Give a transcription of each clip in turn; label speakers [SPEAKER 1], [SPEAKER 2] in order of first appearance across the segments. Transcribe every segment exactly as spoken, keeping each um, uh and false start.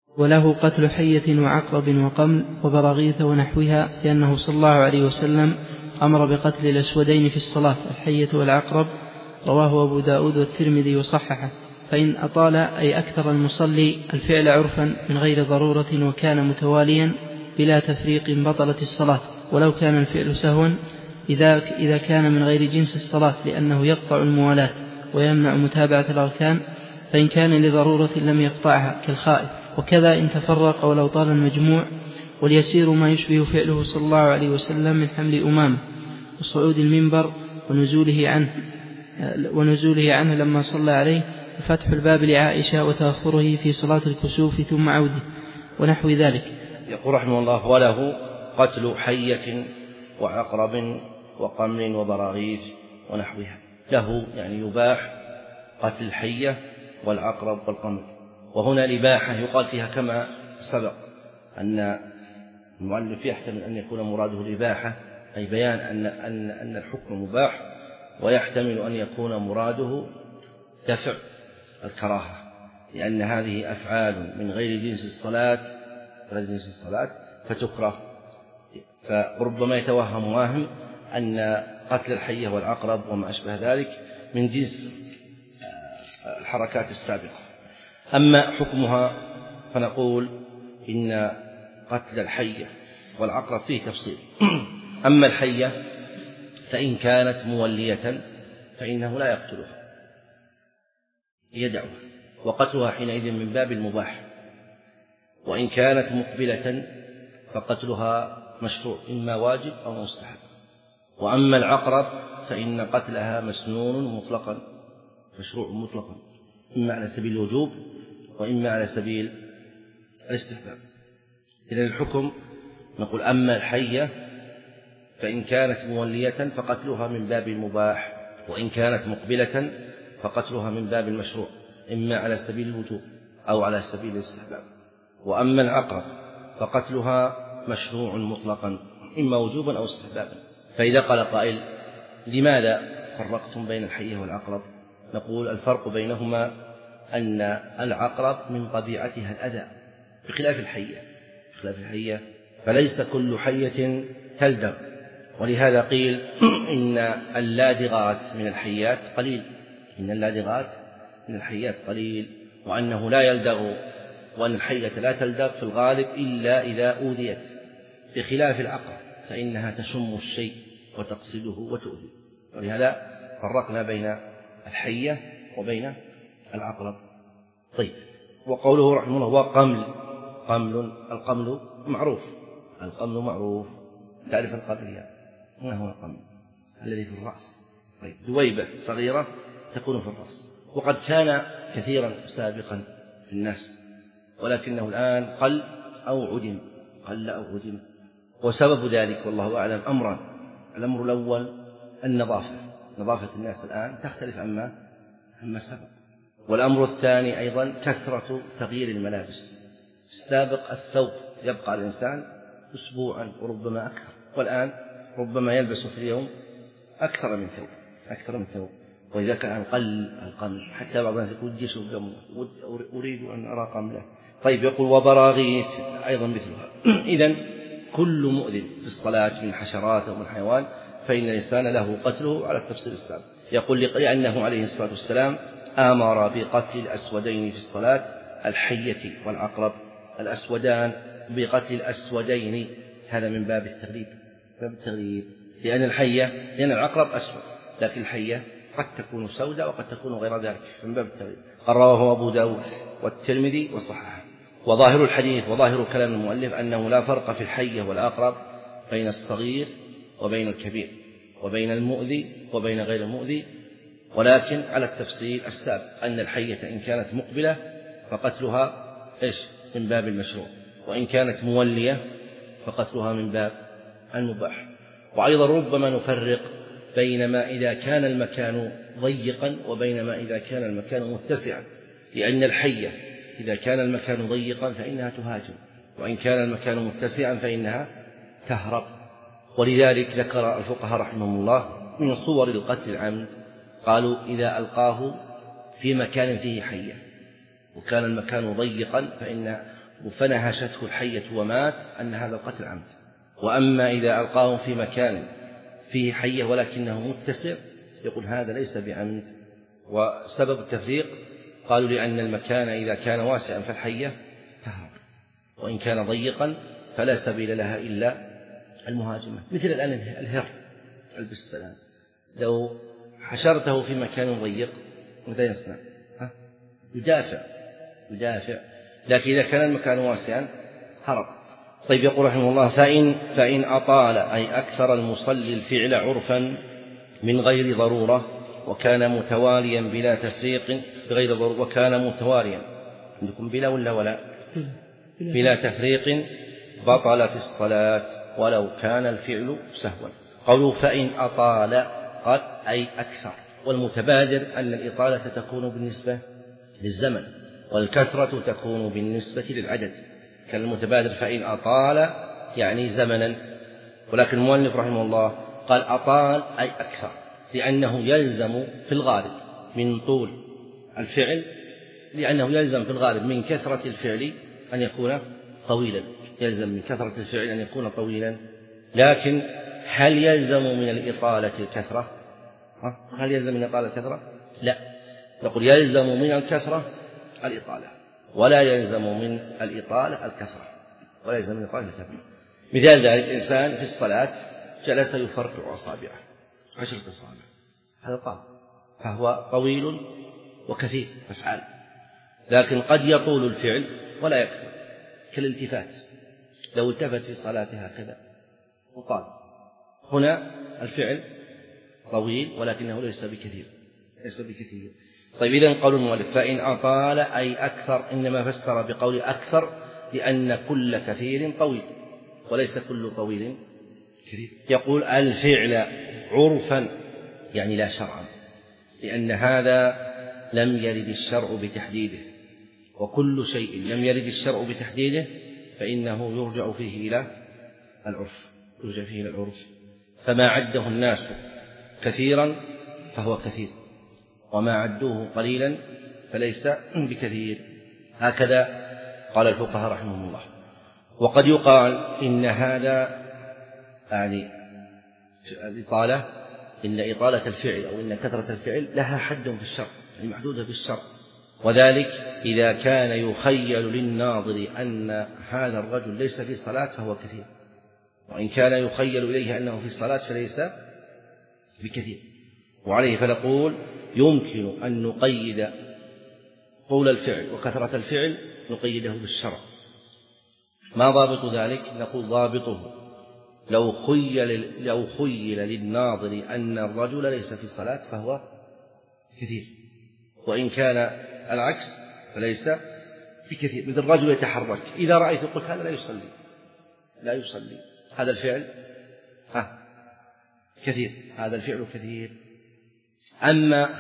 [SPEAKER 1] وله قتل حية وعقرب وقمل وبراغيث ونحوها، لأنه صلى الله عليه وسلم أمر بقتل الأسودين في الصلاة الحية والعقرب. رواه أبو داود والترمذي وصححه. فإن أطال أي أكثر المصلي الفعل عرفا من غير ضرورة وكان متواليا بلا تفريق بطلت الصلاة، ولو كان الفعل سهوا إذا, إذا كان من غير جنس الصلاة، لأنه يقطع الموالاة ويمنع متابعة الأركان، فإن كان لضرورة لم يقطعها كالخائف. وكذا إن تفرق ولو طال المجموع. واليسير ما يشبه فعله صلى الله عليه وسلم من حمل أمامه وصعود المنبر ونزوله عنه, ونزوله عنه لما صلى عليه، وفتح الباب لعائشة وتأخره في صلاة الكسوف ثم عوده ونحو ذلك.
[SPEAKER 2] يقول رحمه الله: وله قتل حية وعقرب وقمل وبراغيث ونحوها. له يعني يباح قتل الحية والعقرب والقمل. وهنا الإباحة يقال فيها كما سبق أن المؤلف يحتمل أن يكون مراده الإباحة، أي بيان أن, أن, أن الحكم مباح، ويحتمل أن يكون مراده دفع الكراهة، لأن هذه أفعال من غير جنس الصلاة غير جنس الصلاة فتكره. فربما يتوهم واهم أن قتل الحية والعقرب وما أشبه ذلك من جنس الحركات السابقة. أما حكمها فنقول إن قتل الحية والعقرب فيه تفصيل. أما الحية فإن كانت مولية فإنه لا يقتلها، يدعها، وقتلها حينئذ من باب المباح. وإن كانت مقبلة فقتلها مشروع، إما واجب أو مستحب. وأما العقرب فإن قتلها مسنون مطلقا، مشروع مطلقا، إما على سبيل الوجوب وإما على سبيل الاستحباب. إذن الحكم نقول: أما الحية فإن كانت مولية فقتلها من باب المباح، وإن كانت مقبلة فقتلها من باب المشروع، إما على سبيل الوجوب أو على سبيل الاستحباب. وأما العقرب فقتلها مشروع مطلقا، إما وجوبا أو استحبابا. فإذا قال قائل: لماذا فرقتم بين الحية والعقرب؟ نقول: الفرق بينهما أن العقرب من طبيعتها الأذى بخلاف الحية. بخلاف الحية فليس كل حية تلدغ، ولهذا قيل إن اللادغات من الحيات قليل، إن اللادغات من الحيات قليل، وأنه لا يلدغ، وأن الحية لا تلدغ في الغالب إلا إذا أوذيت، بخلاف العقرب فإنها تشم الشيء وتقصده وتؤذي. ولهذا فرقنا بين الحية وبين العقرب. طيب، وقوله رحمه الله: وقمل. قمل، القمل معروف، القمل معروف، تعرف القمل يعني ما هو القمل؟ الذي في الرأس. طيب، دويبة صغيرة تكون في الرأس، وقد كان كثيرا سابقا في الناس، ولكنه الآن قل أو عدم، قل أو عدم. وسبب ذلك والله أعلم أمران: الأمر الأول النظافة، نظافة الناس الآن تختلف عما عما سبق. والأمر الثاني أيضا كثرة تغيير الملابس. في السابق الثوب يبقى الإنسان أسبوعا وربما أكثر، والآن ربما يلبس في اليوم أكثر من ثوب أكثر من ثوب وإذا كان قل القمل حتى بعض الناس يقول: جيش القمل، أريد أن أرى قمله. طيب، يقول: وبراغيث أيضا مثلها. إذن كل مؤذن في الصلاة من حشرات أو من حيوان فإن الإنسان له قتله على التفصيل السابق. يقول: لأنه عليه الصلاة والسلام آمر بقتل الأسودين في الصلاة الحية والعقرب. الأسودان بقتل الأسودين، هذا من باب التغليب، باب التغليب، لأن الحية لأن العقرب أسود، لكن الحية قد تكون سوداء وقد تكون غير ذلك، من باب التغليب. رواه أبو داود والترمذي وصححه. وظاهر الحديث وظاهر كلام المؤلف أنه لا فرق في الحية والعقرب بين الصغير وبين الكبير، وبين المؤذي وبين غير المؤذي، ولكن على التفصيل السابق أن الحية إن كانت مقبلة فقتلها إيش؟ من باب المشروع، وإن كانت مولية فقتلها من باب المباح. وأيضا ربما نفرق بين ما إذا كان المكان ضيقا وبين ما إذا كان المكان متسعا، لأن الحية إذا كان المكان ضيقا فإنها تهاجم، وإن كان المكان متسعا فإنها تهرب. ولذلك ذكر الفقهاء رحمهم الله من صور القتل العمد، قالوا: إذا ألقاه في مكان فيه حية وكان المكان ضيقا فإن فنهشته الحية ومات أن هذا القتل عمد. وأما إذا ألقاه في مكان فيه حية ولكنه متسع يقول هذا ليس بعمد. وسبب التفريق قالوا لأن المكان إذا كان واسعا فالحية تهرب، وإن كان ضيقا فلا سبيل لها إلا المهاجمة. مثل الآن الهر البستان لو حشرته في مكان ضيق ماذا يصنع؟ يدافع يدافع لكن إذا كان المكان واسعا هرب. طيب يقول رحمه الله فإن, فإن أطال أي أكثر المصلي الفعل عرفا من غير ضرورة وكان متواليا بلا تفريق بغير ضرورة وكان متواليا عندكم بلا ولا ولا بلا تفريق بطلت الصلاة ولو كان الفعل سهوا. قولوا فإن أطال قال أي أكثر، والمتبادر أن الإطالة تكون بالنسبة للزمن والكثرة تكون بالنسبة للعدد. كان المتبادر فإن أطال يعني زمنا، ولكن المؤلف رحمه الله قال أطال أي أكثر، لأنه يلزم في الغالب من طول الفعل، لأنه يلزم في الغالب من كثرة الفعل أن يكون طويلا، يلزم من كثرة الفعل أن يكون طويلا. لكن هل يلزم من الإطالة الكثرة؟ هل يلزم من الإطالة الكثرة؟ لا، نقول يلزم من الكثرة الإطالة ولا يلزم من الإطالة الكثرة ولا يلزم من الإطالة الكثرة. مثال ذلك إنسان في الصلاة جلس يفرقع أصابعه عشرة أصابع، هذا طال فهو طويل وكثير أفعال، لكن قد يطول الفعل ولا يكثر كالالتفات، لو التفت في صلاته هكذا وطال. هنا الفعل طويل ولكنه ليس بكثير ليس بكثير. طيب إذن قول المؤلف فإن أطال أي أكثر، إنما فسر بقول أكثر لأن كل كثير طويل وليس كل طويل كثير. يقول الفعل عرفا يعني لا شرعا، لأن هذا لم يرد الشرع بتحديده، وكل شيء لم يرد الشرع بتحديده فإنه يرجع فيه إلى العرف يرجع فيه إلى العرف. فما عده الناس كثيرا فهو كثير، وما عدوه قليلا فليس بكثير. هكذا قال الفقهاء رحمهم الله. وقد يقال إن هذا يعني الإطالة إن إطالة الفعل أو إن كثرة الفعل لها حد في الشرع، يعني محدودة في الشرع، وذلك إذا كان يخيل للناظر أن هذا الرجل ليس في صلاة فهو كثير، وإن كان يخيل إليه أنه في صلاة فليس بكثير. وعليه فنقول يمكن أن نقيد طول الفعل وكثرة الفعل نقيده بالشرع. ما ضابط ذلك؟ نقول ضابطه لو خيل, لو خيل للناظر أن الرجل ليس في صلاة فهو كثير، وإن كان العكس فليس بكثير. مثل الرجل يتحرك إذا رأيت قلت هذا لا يصلي لا يصلي هذا الفعل ها كثير هذا الفعل كثير. أما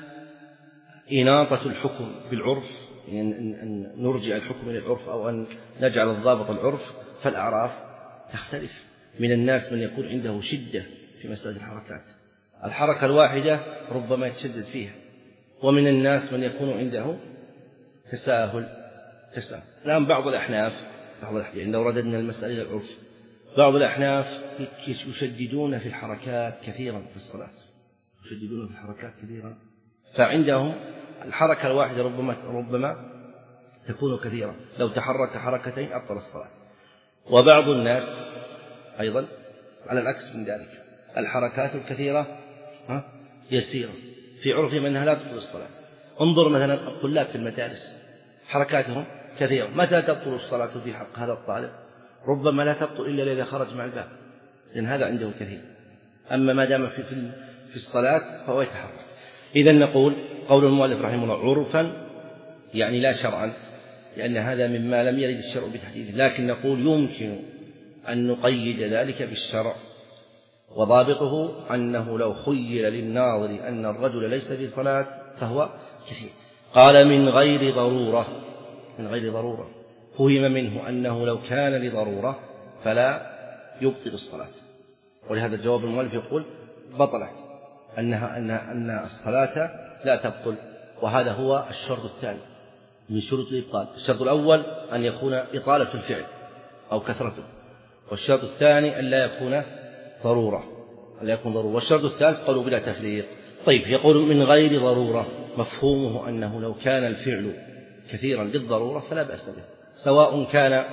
[SPEAKER 2] إناطة الحكم بالعرف أن نرجع الحكم إلى العرف أو أن نجعل الضابط العرف فالأعراف تختلف. من الناس من يكون عنده شدة في مسألة الحركات، الحركة الواحدة ربما يتشدد فيها، ومن الناس من يكون عنده تساهل تساهل الآن بعض الأحناف بعض الأحناف يعني لو رددنا المسألة إلى العرف بعض الأحناف يشددون في الحركات كثيرا في الصلاة يشددون في الحركات كثيرا، فعندهم الحركة الواحدة ربما ربما تكون كثيرة، لو تحرك حركتين أبطل الصلاة. وبعض الناس أيضا على العكس من ذلك، الحركات الكثيرة يسيرة في عرفهم أنها لا تبطل الصلاة. انظر مثلا الطلاب في المدارس حركاتهم كثيرة، متى تبطل الصلاة في حق هذا الطالب؟ ربما لا تبطل إلا إذا خرج مع الباب، لأن هذا عنده كثير. أما ما دام في في الصلاة فهو يتحرك. إذن نقول قول المؤلف رحمه الله عرفا يعني لا شرعا، لأن هذا مما لم يرد الشرع بتحديده، لكن نقول يمكن أن نقيد ذلك بالشرع، وضابطه أنه لو خيل للناظر أن الرجل ليس في صلاة فهو كثير. قال من غير ضرورة من غير ضرورة فهم منه أنه لو كان لضرورة فلا يبطل الصلاة، ولهذا الجواب المؤلف يقول بطلت أنها أن أن الصلاة لا تبطل، وهذا هو الشرط الثاني من شروط الإبطال. الشرط الأول أن يكون إطالة الفعل أو كثرته، والشرط الثاني أن لا يكون ضرورة لا يكون ضرورة والشرط الثالث قالوا بلا تفريق. طيب، يقول من غير ضرورة، مفهومه أنه لو كان الفعل كثيرا للضرورة فلا بأس به، سواء كان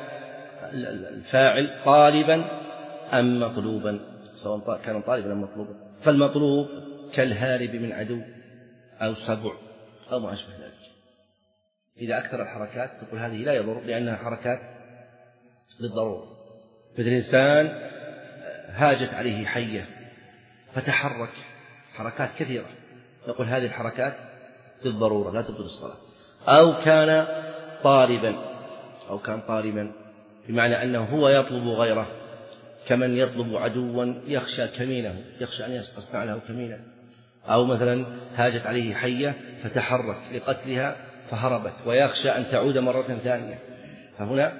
[SPEAKER 2] الفاعل طالبا أم مطلوبا، سواء كان طالبا أم مطلوبا. فالمطلوب كالهارب من عدو أو سبع أو ما أشبه ذلك. إذا أكثر الحركات تقول هذه لا يضر لأنها حركات للضرورة. مثل إنسان هاجت عليه حية فتحرك حركات كثيرة، نقول هذه الحركات للضرورة لا تبطل الصلاة. أو كان طالبا أو كان طالبا بمعنى أنه هو يطلب غيره، كمن يطلب عدوا يخشى كمينه، يخشى أن يصنع له كمينه. أو مثلا هاجت عليه حية فتحرك لقتلها فهربت ويخشى أن تعود مرة ثانية، فهنا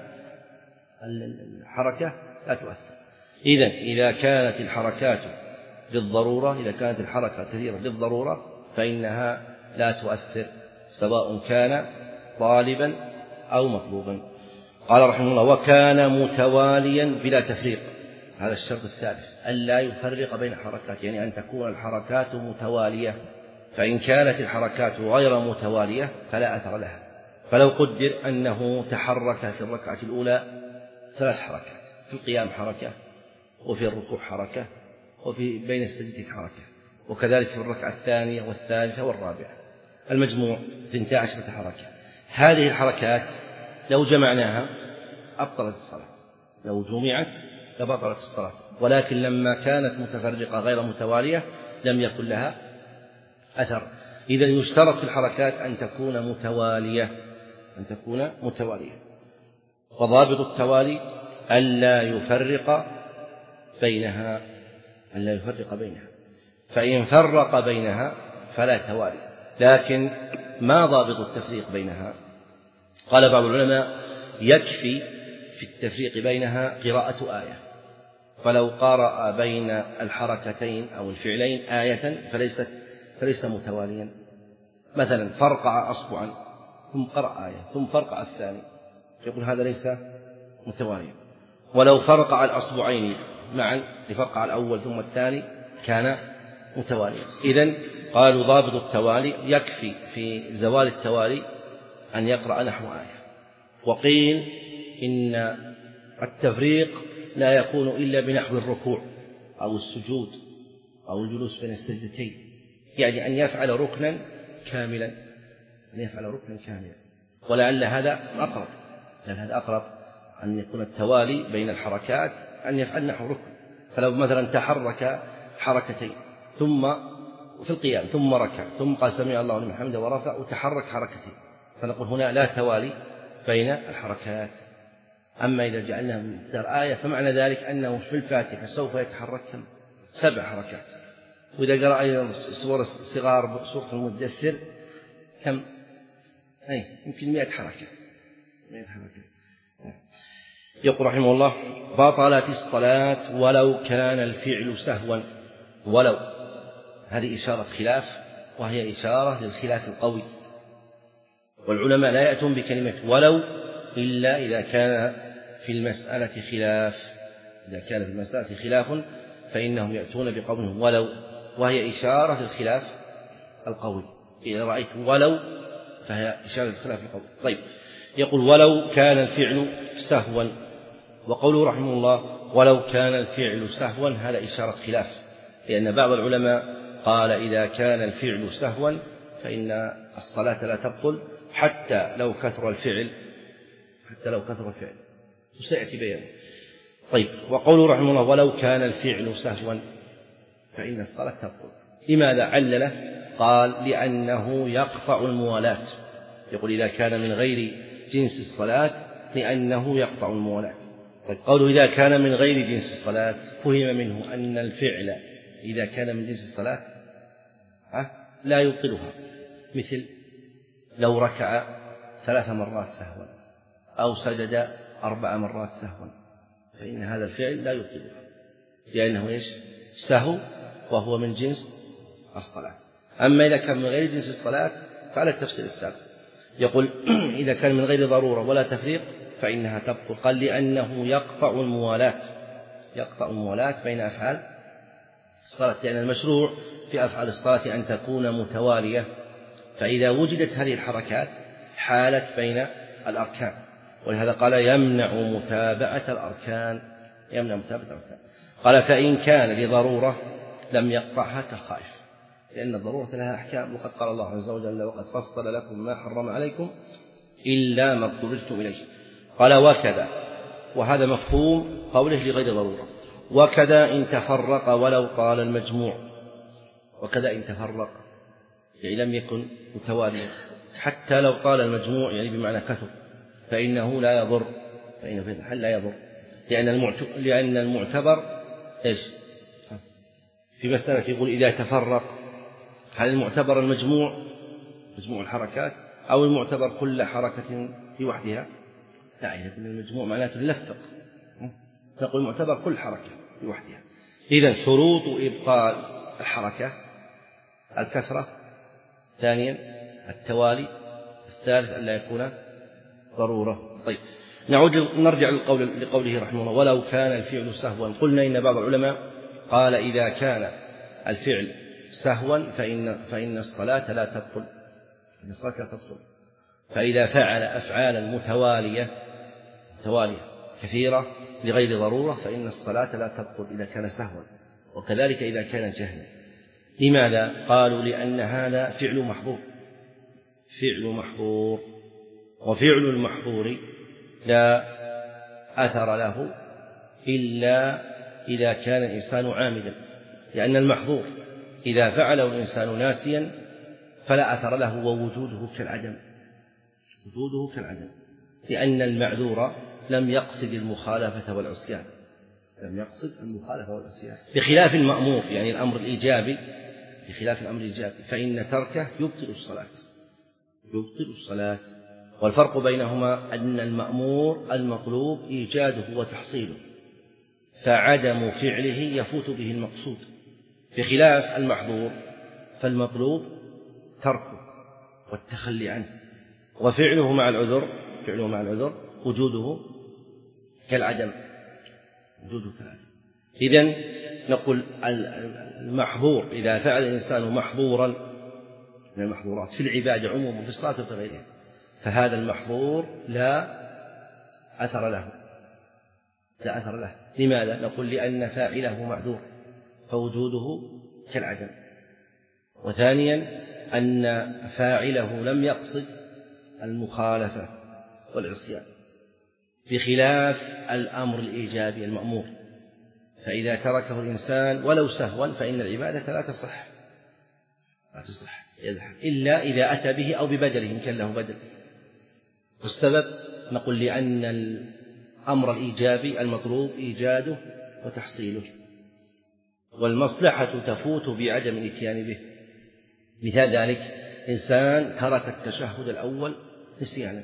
[SPEAKER 2] الحركة لا تؤثر. إذن إذا كانت الحركات للضرورة إذا كانت الحركة كثيرة للضرورة فإنها لا تؤثر، سواء كان طالبا أو مطلوبا. قال رحمه الله: وكان متواليا بلا تفريق. هذا الشرط الثالث، ألا يفرق بين حركات، يعني أن تكون الحركات متوالية. فإن كانت الحركات غير متوالية فلا أثر لها. فلو قدر أنه تحرك في الركعة الأولى ثلاث حركات، في القيام حركة، وفي الركوع حركة، وفي بين السجدتين حركة، وكذلك في الركعة الثانية والثالثة والرابعة، المجموع اثنتا عشرة حركة. هذه الحركات لو جمعناها أبطلت الصلاة، لو جمعت لبطلت الصلاة، ولكن لما كانت متفرقة غير متوالية لم يكن لها أثر. إذا يشترط في الحركات أن تكون متوالية أن تكون متوالية وضابط التوالي ألا يفرق بينها ألا يفرق بينها فإن فرق بينها فلا توالي. لكن ما ضابط التفريق بينها؟ قال بعض العلماء: يكفي في التفريق بينها قراءة آية، فلو قرأ بين الحركتين أو الفعلين آية فليست فليس متواليا. مثلا فرقع أصبعا ثم قرأ آية ثم فرقع الثاني، يقول هذا ليس متواليا. ولو فرقع الأصبعين معا لفرقع الأول ثم الثاني كان متواليا. إذن قالوا ضابط التوالي يكفي في زوال التوالي أن يقرأ نحو آية. وقيل إن التفريق لا يكون إلا بنحو الركوع أو السجود أو الجلوس بين السجدتين، يعني أن يفعل ركنا كاملا أن يفعل ركنا كاملا ولعل هذا أقرب لأن هذا أقرب أن يكون التوالي بين الحركات أن يفعل نحو ركن. فلو مثلا تحرك حركتين ثم في القيام ثم ركع ثم قال سمع الله لمن حمده ورفع وتحرك حركتين، فنقول هنا لا توالي بين الحركات. أما إذا جعلناها مقدار آية فمعنى ذلك أنه في الفاتحة سوف يتحرك كم؟ سبع حركات، وإذا قرأ أيضا سور صغار سورة المدثر كم؟ أي يمكن مئة حركة مئة حركة. يقول رحمه الله: بطلت الصلاة ولو كان الفعل سهوا. ولو هذه إشارة خلاف، وهي إشارة للخلاف القوي، والعلماء لا يأتون بكلمة ولو إلا إذا كان في المسألة خلاف. إذا كان في المسألة خلاف فإنهم يأتون بقولهم ولو، وهي إشارة للخلاف القوي. إذا رأيت ولو فهي إشارة للخلاف القوي. طيب، يقول: ولو كان الفعل سهوا. وقوله رحمه الله: ولو كان الفعل سهوا، هذا إشارة خلاف، لأن بعض العلماء قال إذا كان الفعل سهوا فإن الصلاة لا تبطل حتى لو كثر الفعل حتى لو كثر الفعل وسيأتي بيانه. طيب، وقوله رحمه الله: ولو كان الفعل سهوا فإن الصلاة تبطل. لماذا علله؟ قال: لأنه يقطع الموالاة. يقول: إذا كان من غير جنس الصلاة لأنه يقطع الموالاة. طيب، قوله إذا كان من غير جنس الصلاة فهم منه أن الفعل إذا كان من جنس الصلاة لا يبطلها، مثل لو ركع ثلاث مرات سهوا أو سجد أربع مرات سهوا فإن هذا الفعل لا يبطلها، لأنه إيش؟ سهو، وهو من جنس الصلاة. أما إذا كان من غير جنس الصلاة فعلى التفسير السابق. يقول إذا كان من غير ضرورة ولا تفريق فإنها تبطل. قال لأنه يقطع الموالاة يقطع الموالاة بين أفعال الصلاة، لأن المشروع في أفعال الصلاة أن تكون متوالية، فإذا وجدت هذه الحركات حالت بين الأركان، ولهذا قال يمنع متابعة الأركان يمنع متابعة الأركان. قال فإن كان لضرورة لم يقطعها كالخائف، لأن الضرورة لها أحكام، وقد قال الله عز وجل وقد فصل لكم ما حرم عليكم إلا ما اضطررتم إليه. قال وكذا، وهذا مفهوم قوله لغير ضرورة، وكذا إن تفرق ولو طال المجموع، وكذا إن تفرق يعني لم يكن متواليا حتى لو طال المجموع يعني بمعنى كثر فإنه لا يضر، فإنه في الحل لا يضر، لأن لأن المعتبر إيش في مسألة يقول إذا تفرق، هل المعتبر المجموع مجموع الحركات أو المعتبر كل حركة في وحدها؟ لا، إذا كنا المجموع معناته نلفق، نقول المعتبر كل حركة في وحدها. إذا شروط إبطال الحركة الكثرة، ثانيا التوالي، الثالث ألا يكون ضرورة. طيب نعود نرجع لقول لقوله رحمه الله ولو كان الفعل سهوا. قلنا إن بعض العلماء قال إذا كان الفعل سهوا فإن فإن الصلاة لا تبطل، إن الصلاة لا تبطل، فإذا فعل أفعالا متوالية متوالية كثيرة لغير ضرورة فإن الصلاة لا تبطل إذا كان سهوا، وكذلك إذا كان جهلا. لماذا؟ قالوا لأن هذا فعل محظور، فعل محظور، وفعل المحظور لا أثر له إلا إذا كان الإنسان عامدا، لأن المحظور إذا فعله الإنسان ناسيا فلا أثر له ووجوده كالعدم، وجوده كالعدم، لأن المعذور لم يقصد المخالفة والعصيان، لم يقصد المخالفة والعصيان، بخلاف المأمور يعني الأمر الإيجابي، بخلاف الأمر الإيجابي فإن تركه يبطل الصلاة، يبطل الصلاة. والفرق بينهما أن المأمور المطلوب إيجاده وتحصيله، فعدم فعله يفوت به المقصود، بخلاف المحظور فالمطلوب تركه والتخلي عنه، وفعله مع العذر فعله مع العذر وجوده كالعدم، وجوده كالعدم. إذن نقول المحظور إذا فعل الإنسان محظورا من المحظورات في العبادة عموما في الصلاة وفي غيرها فهذا المحظور لا أثر له، لا أثر له. لماذا؟ نقول لأن فاعله معذور فوجوده كالعدم، وثانيا أن فاعله لم يقصد المخالفة والعصيان، بخلاف الأمر الإيجابي المأمور، فإذا تركه الإنسان ولو سهوا فإن العبادة لا تصح، لا تصح إلا إذا أتى به أو ببدله إن كان له بدل. والسبب نقول لأن الأمر الإيجابي المطلوب إيجاده وتحصيله، والمصلحة تفوت بعدم الإتيان به. مثال ذلك إنسان ترك التشهد الأول نسيانا،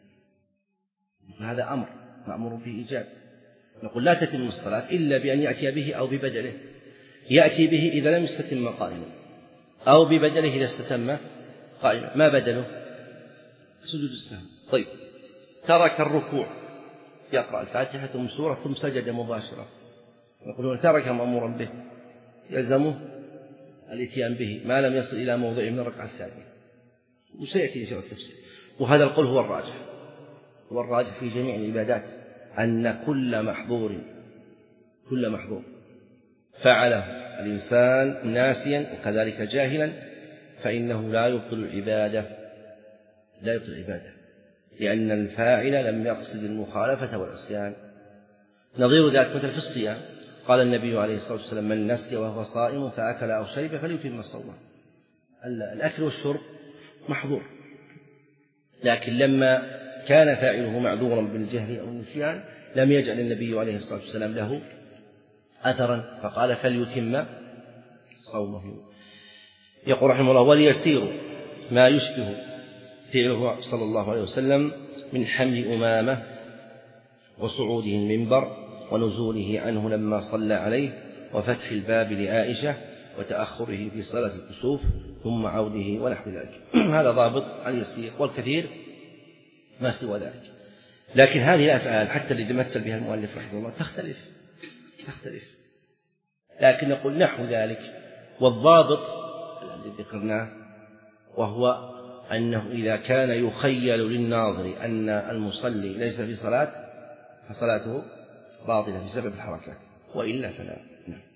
[SPEAKER 2] هذا أمر مأمور به إيجاب، نقول لا تتم الصلاة إلا بأن يأتي به أو ببدله، يأتي به إذا لم يستتم قائما أو ببدله إذا استتم قائما. ما بدله؟ سجود السهو. طيب ترك الركوع يقرأ الفاتحة ثم سورة ثم سجد مباشرة، نقول ترك مأمورا به يلزمه الاتيان به ما لم يصل إلى موضع من الركعة الثانية، وسيأتي إن شاء الله التفسير. وهذا القول هو الراجح، هو الراجح في جميع العبادات أن كل محظور كل محظور فعله الإنسان ناسيا وكذلك جاهلا فإنه لا يبطل العبادة، لا يبطل العبادة، لأن الفاعل لم يقصد المخالفة والعصيان. نظير ذلك مثل في الصيام، قال النبي عليه الصلاة والسلام من نسي وهو صائم فأكل أو شرب فليتم صومه. الأكل والشرب محظور، لكن لما كان فاعله معذورا بالجهل أو النسيان لم يجعل النبي عليه الصلاة والسلام له أثرا فقال فليتم صومه. يقول رحمه الله وليسير ما يشبه فعله صلى الله عليه وسلم من حمل أمامة وصعوده المنبر ونزوله عنه لما صلى عليه وفتح الباب لعائشة وتأخره في صلاة الكسوف ثم عوده ونحو ذلك. هذا ضابط عن يسير، والكثير ما سوى ذلك. لكن هذه الأفعال حتى الذي مثل بها المؤلف رحمه الله تختلف تختلف لكن نقول نحو ذلك. والضابط الذي ذكرناه وهو أنه إذا كان يخيل للناظر أن المصلي ليس في صلاة فصلاته باطلة بسبب الحركات، وإلا فلا. نعم.